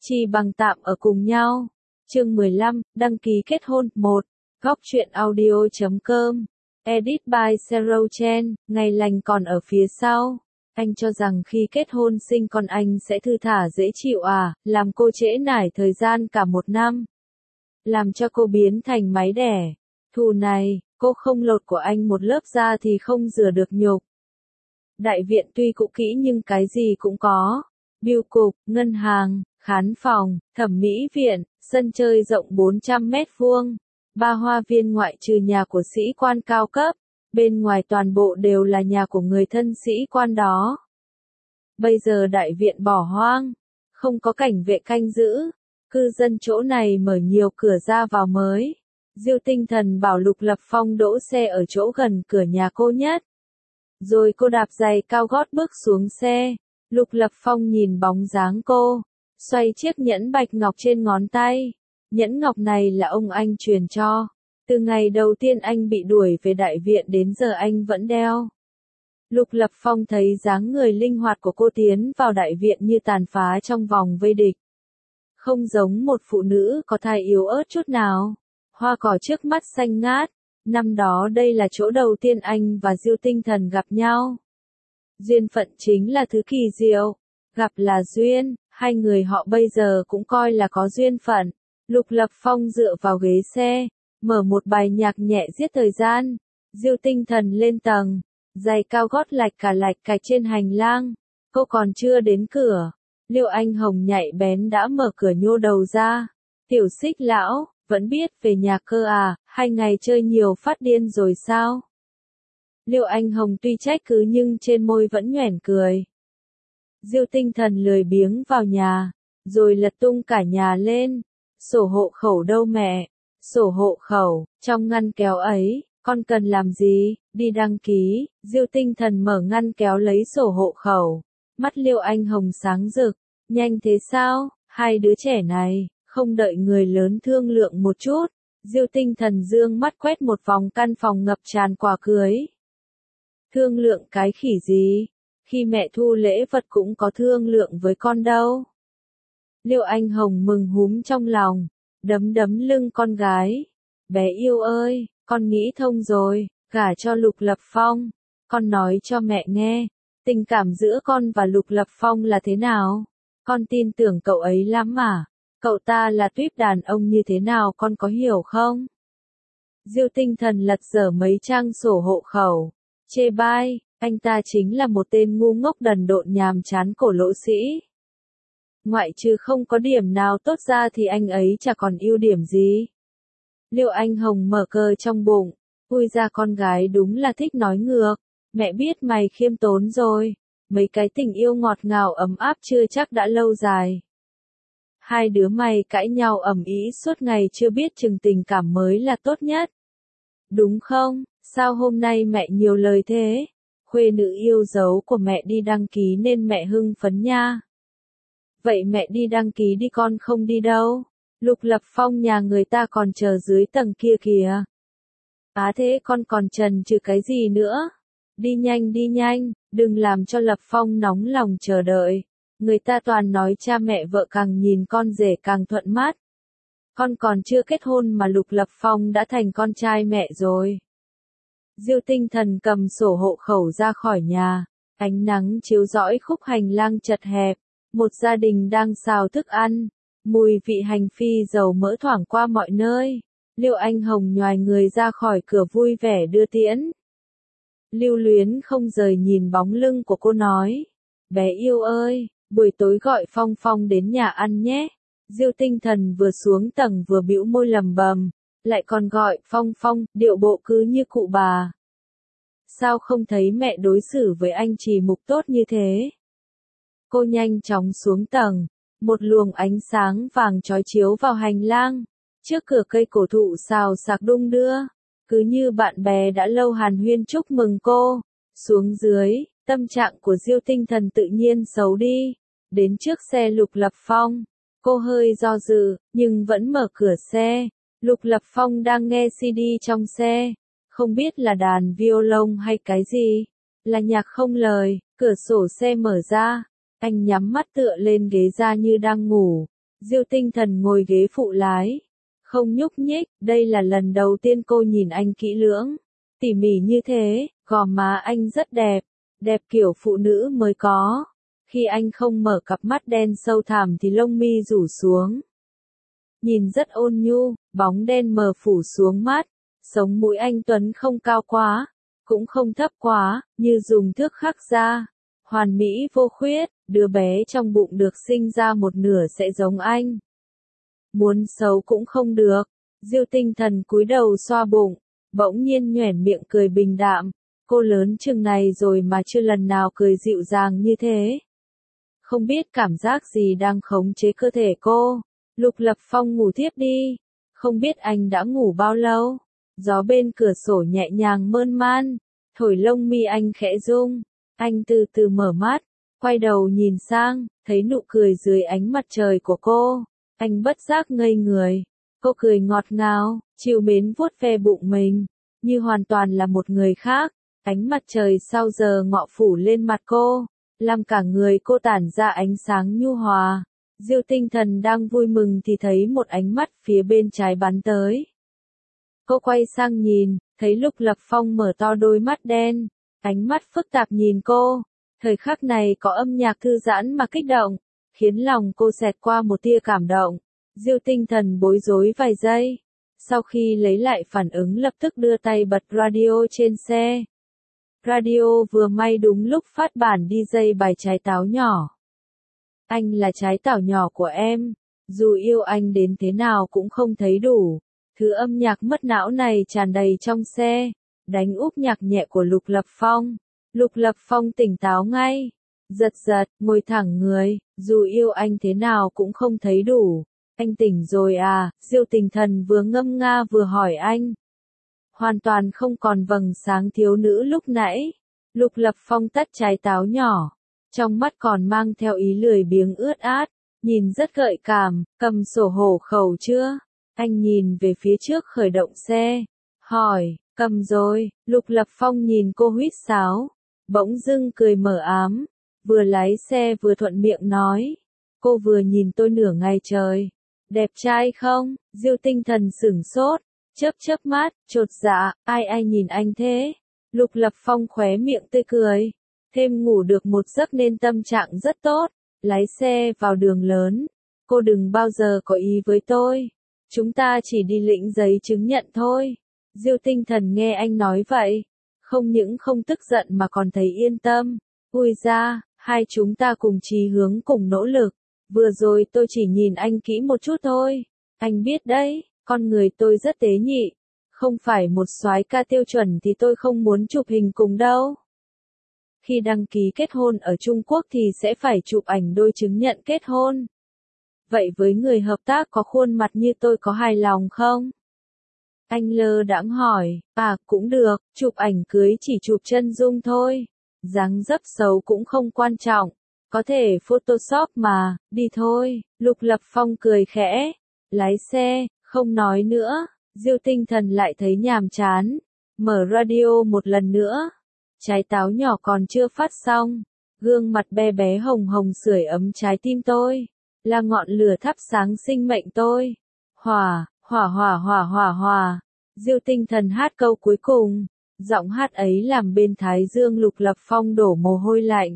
Chi bằng tạm ở cùng nhau. Chương 15, đăng ký kết hôn. 1. Góc truyện audio.com. Edit by Zero Chen. Ngày lành còn ở phía sau. Anh cho rằng khi kết hôn sinh con anh sẽ thư thả dễ chịu à, làm cô trễ nải thời gian cả một năm. Làm cho cô biến thành máy đẻ. Thù này, cô không lột của anh một lớp da thì không rửa được nhục. Đại viện tuy cũ kỹ nhưng cái gì cũng có. Bưu cục, ngân hàng, khán phòng, thẩm mỹ viện, sân chơi rộng 400 mét vuông, 3 hoa viên ngoại trừ nhà của sĩ quan cao cấp, bên ngoài toàn bộ đều là nhà của người thân sĩ quan đó. Bây giờ đại viện bỏ hoang, không có cảnh vệ canh giữ, cư dân chỗ này mở nhiều cửa ra vào mới. Diêu Tinh Thần bảo Lục Lập Phong đỗ xe ở chỗ gần cửa nhà cô nhất. Rồi cô đạp giày cao gót bước xuống xe. Lục Lập Phong nhìn bóng dáng cô, xoay chiếc nhẫn bạch ngọc trên ngón tay. Nhẫn ngọc này là ông anh truyền cho. Từ ngày đầu tiên anh bị đuổi về đại viện đến giờ anh vẫn đeo. Lục Lập Phong thấy dáng người linh hoạt của cô tiến vào đại viện như tàn phá trong vòng vây địch. Không giống một phụ nữ có thai yếu ớt chút nào. Hoa cỏ trước mắt xanh ngát. Năm đó đây là chỗ đầu tiên anh và Diêu Tinh Thần gặp nhau. Duyên phận chính là thứ kỳ diệu. Gặp là duyên, hai người họ bây giờ cũng coi là có duyên phận. Lục Lập Phong dựa vào ghế xe, mở một bài nhạc nhẹ giết thời gian. Diêu Tinh Thần lên tầng, giày cao gót lạch cạch trên hành lang. Cô còn chưa đến cửa, Liêu Anh Hồng nhạy bén đã mở cửa nhô đầu ra. Tiểu Xích lão, vẫn biết về nhà cơ à, 2 ngày chơi nhiều phát điên rồi sao? Liêu Anh Hồng tuy trách cứ nhưng trên môi vẫn nhoẻn cười. Diêu Tinh Thần lười biếng vào nhà, rồi lật tung cả nhà lên. Sổ hộ khẩu đâu mẹ? Sổ hộ khẩu, trong ngăn kéo ấy, con cần làm gì? Đi đăng ký. Diêu Tinh Thần mở ngăn kéo lấy sổ hộ khẩu. Mắt Liêu Anh Hồng sáng rực. Nhanh thế sao? Hai đứa trẻ này, không đợi người lớn thương lượng một chút. Diêu Tinh Thần dương mắt quét một vòng căn phòng ngập tràn quà cưới. Thương lượng cái khỉ gì? Khi mẹ thu lễ vật cũng có thương lượng với con đâu. Liêu Anh Hồng mừng húm trong lòng, đấm lưng con gái. Bé yêu ơi, con nghĩ thông rồi, gả cho Lục Lập Phong. Con nói cho mẹ nghe, tình cảm giữa con và Lục Lập Phong là thế nào? Con tin tưởng cậu ấy lắm mà. Cậu ta là tuýp đàn ông như thế nào con có hiểu không? Diêu Tinh Thần lật dở mấy trang sổ hộ khẩu. Chê bai, anh ta chính là một tên ngu ngốc đần độn nhàm chán cổ lỗ sĩ. Ngoại trừ không có điểm nào tốt ra thì anh ấy chả còn ưu điểm gì. Liêu Anh Hồng mở cờ trong bụng. Ui ra con gái đúng là thích nói ngược. Mẹ biết mày khiêm tốn rồi. Mấy cái tình yêu ngọt ngào ấm áp chưa chắc đã lâu dài. Hai đứa mày cãi nhau ầm ĩ suốt ngày chưa biết chừng tình cảm mới là tốt nhất. Đúng không? Sao hôm nay mẹ nhiều lời thế? Khuê nữ yêu dấu của mẹ đi đăng ký nên mẹ hưng phấn nha. Vậy mẹ đi đăng ký đi con không đi đâu. Lục Lập Phong nhà người ta còn chờ dưới tầng kia kìa. Á thế con còn chần chừ cái gì nữa? Đi nhanh, đừng làm cho Lập Phong nóng lòng chờ đợi. Người ta toàn nói cha mẹ vợ càng nhìn con rể càng thuận mắt. Con còn chưa kết hôn mà Lục Lập Phong đã thành con trai mẹ rồi. Diêu Tinh Thần cầm sổ hộ khẩu ra khỏi nhà. Ánh nắng chiếu rõi khúc hành lang chật hẹp. Một gia đình đang xào thức ăn. Mùi vị hành phi dầu mỡ thoảng qua mọi nơi. Liêu Anh Hồng nhoài người ra khỏi cửa vui vẻ đưa tiễn. Lưu luyến không rời nhìn bóng lưng của cô nói. Bé yêu ơi, buổi tối gọi Phong Phong đến nhà ăn nhé. Diêu Tinh Thần vừa xuống tầng vừa bĩu môi lầm bầm. Lại còn gọi Phong Phong, điệu bộ cứ như cụ bà. Sao không thấy mẹ đối xử với anh Trì Mục tốt như thế? Cô nhanh chóng xuống tầng. Một luồng ánh sáng vàng chói chiếu vào hành lang. Trước cửa cây cổ thụ xào xạc đung đưa. Cứ như bạn bè đã lâu hàn huyên chúc mừng cô. Xuống dưới, tâm trạng của Diêu Tinh Thần tự nhiên xấu đi. Đến trước xe Lục Lập Phong. Cô hơi do dự, nhưng vẫn mở cửa xe. Lục Lập Phong đang nghe CD trong xe. Không biết là đàn violon hay cái gì. Là nhạc không lời, cửa sổ xe mở ra. Anh nhắm mắt tựa lên ghế ra như đang ngủ. Diêu Tinh Thần ngồi ghế phụ lái, không nhúc nhích, đây là lần đầu tiên cô nhìn anh kỹ lưỡng, tỉ mỉ như thế, gò má anh rất đẹp, đẹp kiểu phụ nữ mới có. Khi anh không mở cặp mắt đen sâu thẳm thì lông mi rủ xuống. Nhìn rất ôn nhu, bóng đen mờ phủ xuống mắt, sống mũi anh tuấn không cao quá, cũng không thấp quá, như dùng thước khắc ra. Hoàn mỹ vô khuyết, đứa bé trong bụng được sinh ra một nửa sẽ giống anh. Muốn xấu cũng không được. Diêu Tinh Thần cúi đầu xoa bụng, bỗng nhiên nhoẻn miệng cười bình đạm. Cô lớn chừng này rồi mà chưa lần nào cười dịu dàng như thế. Không biết cảm giác gì đang khống chế cơ thể cô. Lục Lập Phong ngủ thiếp đi. Không biết anh đã ngủ bao lâu. Gió bên cửa sổ nhẹ nhàng mơn man, thổi lông mi anh khẽ rung. Anh từ từ mở mắt, quay đầu nhìn sang, thấy nụ cười dưới ánh mặt trời của cô. Anh bất giác ngây người. Cô cười ngọt ngào, trìu mến vuốt ve bụng mình, như hoàn toàn là một người khác. Ánh mặt trời sau giờ ngọ phủ lên mặt cô, làm cả người cô tản ra ánh sáng nhu hòa. Diêu Tinh Thần đang vui mừng thì thấy một ánh mắt phía bên trái bắn tới. Cô quay sang nhìn, thấy Lục Lập Phong mở to đôi mắt đen, ánh mắt phức tạp nhìn cô. Thời khắc này có âm nhạc thư giãn mà kích động, khiến lòng cô xẹt qua một tia cảm động. Diêu Tinh Thần bối rối vài giây, sau khi lấy lại phản ứng lập tức đưa tay bật radio trên xe. Radio vừa may đúng lúc phát bản DJ bài Trái Táo Nhỏ. Anh là trái táo nhỏ của em, dù yêu anh đến thế nào cũng không thấy đủ. Thứ âm nhạc mất não này tràn đầy trong xe, đánh úp nhạc nhẹ của Lục Lập Phong. Lục Lập Phong tỉnh táo ngay, giật giật, ngồi thẳng người, dù yêu anh thế nào cũng không thấy đủ. Anh tỉnh rồi à? Diêu Tinh Thần vừa ngâm nga vừa hỏi anh. Hoàn toàn không còn vầng sáng thiếu nữ lúc nãy. Lục Lập Phong tắt trái táo nhỏ, trong mắt còn mang theo ý lười biếng ướt át, nhìn rất gợi cảm. Cầm sổ hộ khẩu chưa? Anh nhìn về phía trước khởi động xe, hỏi, cầm rồi. Lục Lập Phong nhìn cô huýt sáo, bỗng dưng cười mờ ám, vừa lái xe vừa thuận miệng nói, cô vừa nhìn tôi nửa ngày trời, đẹp trai không? Diêu Tinh Thần sửng sốt, chớp mắt, chột dạ, ai nhìn anh thế? Lục Lập Phong khóe miệng tươi cười, thêm ngủ được một giấc nên tâm trạng rất tốt, lái xe vào đường lớn, cô đừng bao giờ có ý với tôi, chúng ta chỉ đi lĩnh giấy chứng nhận thôi. Diêu Tinh Thần nghe anh nói vậy, không những không tức giận mà còn thấy yên tâm, ui ra, hai chúng ta cùng chí hướng cùng nỗ lực, vừa rồi tôi chỉ nhìn anh kỹ một chút thôi, anh biết đấy, con người tôi rất tế nhị, không phải một soái ca tiêu chuẩn thì tôi không muốn chụp hình cùng đâu. Khi đăng ký kết hôn ở Trung Quốc thì sẽ phải chụp ảnh đôi chứng nhận kết hôn. Vậy với người hợp tác có khuôn mặt như tôi có hài lòng không? Anh lơ đãng hỏi, cũng được, chụp ảnh cưới chỉ chụp chân dung thôi. Dáng dấp xấu cũng không quan trọng, có thể Photoshop mà, đi thôi. Lục Lập Phong cười khẽ, lái xe, không nói nữa. Diêu Tinh Thần lại thấy nhàm chán, mở radio một lần nữa. Trái táo nhỏ còn chưa phát xong, gương mặt bé bé hồng hồng sưởi ấm trái tim tôi, là ngọn lửa thắp sáng sinh mệnh tôi. Hỏa, hỏa hỏa hỏa hỏa hỏa. Diêu Tinh Thần hát câu cuối cùng, giọng hát ấy làm bên thái dương Lục Lập Phong đổ mồ hôi lạnh.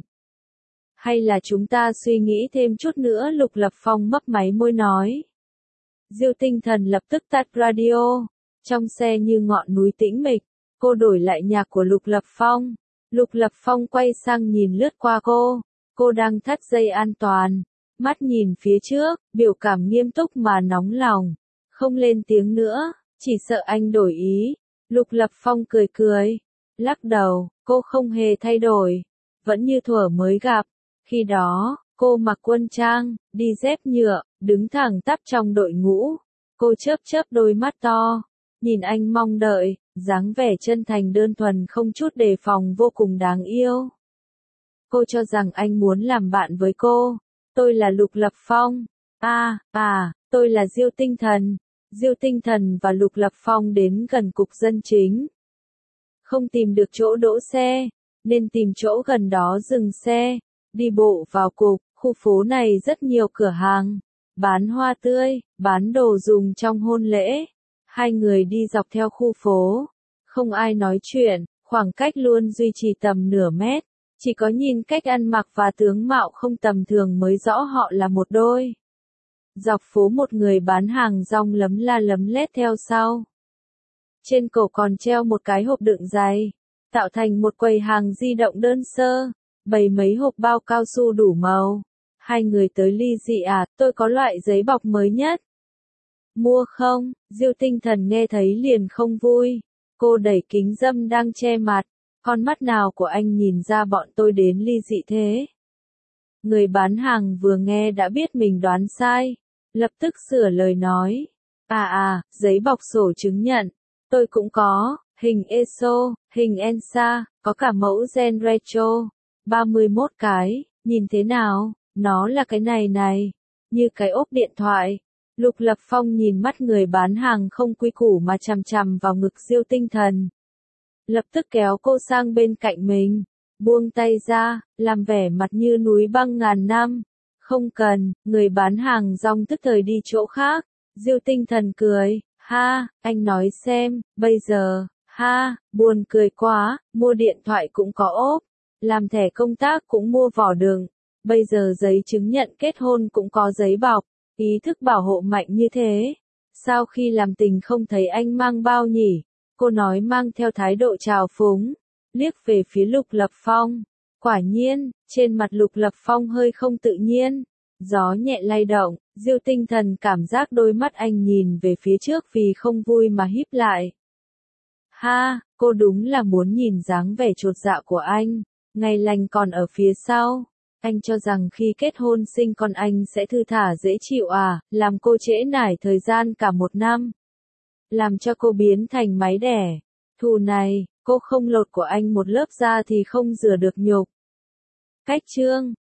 Hay là chúng ta suy nghĩ thêm chút nữa? Lục Lập Phong mấp máy môi nói. Diêu Tinh Thần lập tức tắt radio, trong xe như ngọn núi tĩnh mịch, cô đổi lại nhạc của Lục Lập Phong. Lục Lập Phong quay sang nhìn lướt qua cô đang thắt dây an toàn, mắt nhìn phía trước, biểu cảm nghiêm túc mà nóng lòng, không lên tiếng nữa, chỉ sợ anh đổi ý. Lục Lập Phong cười, lắc đầu, cô không hề thay đổi, vẫn như thuở mới gặp, khi đó, cô mặc quân trang, đi dép nhựa, đứng thẳng tắp trong đội ngũ, cô chớp đôi mắt to, nhìn anh mong đợi, dáng vẻ chân thành đơn thuần không chút đề phòng vô cùng đáng yêu. Cô cho rằng anh muốn làm bạn với cô, tôi là Lục Lập Phong, tôi là Diêu Tinh Thần. Diêu Tinh Thần và Lục Lập Phong đến gần cục dân chính. Không tìm được chỗ đỗ xe, nên tìm chỗ gần đó dừng xe, đi bộ vào cục. Khu phố này rất nhiều cửa hàng, bán hoa tươi, bán đồ dùng trong hôn lễ. Hai người đi dọc theo khu phố. Không ai nói chuyện, khoảng cách luôn duy trì tầm nửa mét. Chỉ có nhìn cách ăn mặc và tướng mạo không tầm thường mới rõ họ là một đôi. Dọc phố một người bán hàng rong lấm la lấm lét theo sau. Trên cổ còn treo một cái hộp đựng giày, tạo thành một quầy hàng di động đơn sơ, bày mấy hộp bao cao su đủ màu. Hai người tới ly dị à, tôi có loại giấy bọc mới nhất. Mua không? Diêu Tinh Thần nghe thấy liền không vui. Cô đẩy kính râm đang che mặt. Con mắt nào của anh nhìn ra bọn tôi đến ly dị thế? Người bán hàng vừa nghe đã biết mình đoán sai. Lập tức sửa lời nói. Giấy bọc sổ chứng nhận. Tôi cũng có, hình ESO, hình ENSA, có cả mẫu gen retro. 31 cái, nhìn thế nào? Nó là cái này, như cái ốp điện thoại. Lục Lập Phong nhìn mắt người bán hàng không quy củ mà chằm chằm vào ngực Diêu Tinh Thần. Lập tức kéo cô sang bên cạnh mình, buông tay ra, làm vẻ mặt như núi băng ngàn năm. Không cần, người bán hàng rong tức thời đi chỗ khác. Diêu Tinh Thần cười, ha, anh nói xem, bây giờ, ha, buồn cười quá, mua điện thoại cũng có ốp, làm thẻ công tác cũng mua vỏ đựng, bây giờ giấy chứng nhận kết hôn cũng có giấy bọc, ý thức bảo hộ mạnh như thế. Sao khi làm tình không thấy anh mang bao nhỉ? Cô nói mang theo thái độ trào phúng, liếc về phía Lục Lập Phong. Quả nhiên, trên mặt Lục Lập Phong hơi không tự nhiên. Gió nhẹ lay động, Diêu Tinh Thần cảm giác đôi mắt anh nhìn về phía trước vì không vui mà híp lại. Ha, cô đúng là muốn nhìn dáng vẻ chột dạ của anh, ngày lành còn ở phía sau. Anh cho rằng khi kết hôn sinh con anh sẽ thư thả dễ chịu à, làm cô trễ nải thời gian cả một năm. Làm cho cô biến thành máy đẻ. Thù này, cô không lột của anh một lớp da thì không rửa được nhục. Cách chương